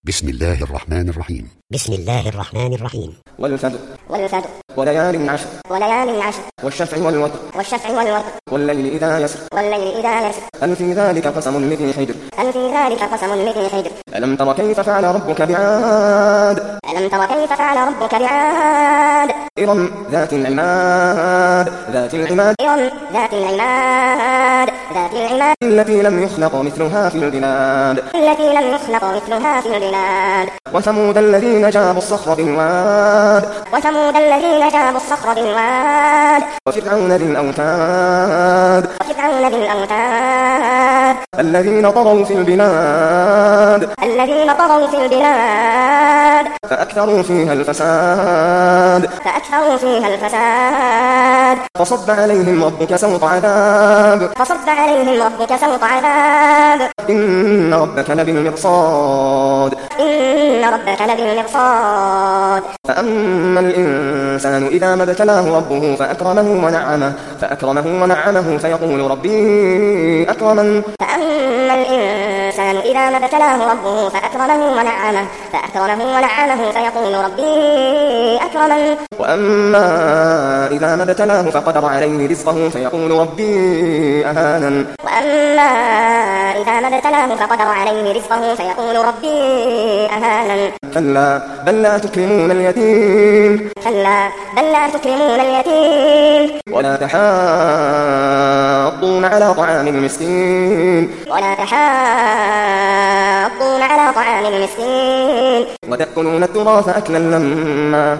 بسم الله الرحمن الرحيم. بسم الله الرحمن الرحيم. والفجر وليال عشر والشفع والوتر والليل إذا يسر هل في ذلك قسم لذي حجر ألم تر كيف فعل ربك بعاد إرم ذات العماد التي لم يخلق مثلها في البلاد وثمود الذين جابوا الصخر بالواد وفرعون ذي الأوتاد الذين طغوا في البلاد فأكثروا فيها الفساد فصب عليهم ربك سوط عذاب إن ربك لبالمرصاد فأما الإنسان إذا ما ابتلاه ربه فأكرمه ونعمه فيقول ربي أكرمن وأما إذا ما ابتلاه فقدر عليه رزقه فيقول ربي أهانن كلا بل لا تكرمون اليتيم ولا تحاضون على طعام المسكين وتأكلون التراث أكلا لما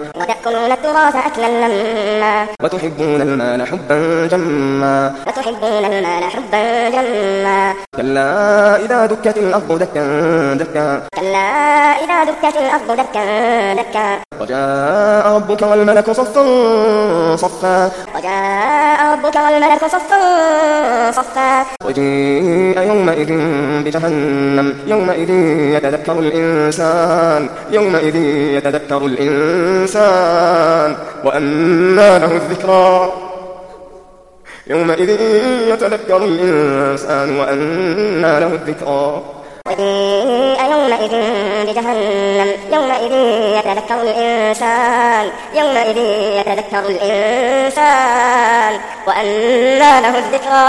وتحبون المال حبا جما كلا إذا دكت الأرض دكا وجاء ربك والملك صفا وجيء يومئذ بجهنم يومئذ يتذكر الإنسان وأنى له الذكرى وجيء يومئذ بجهنم يومئذ يتذكر الإنسان وأنى له الذكرى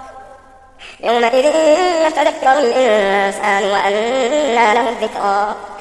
يومئذ يتذكر الإنسان وأنى له الذكرى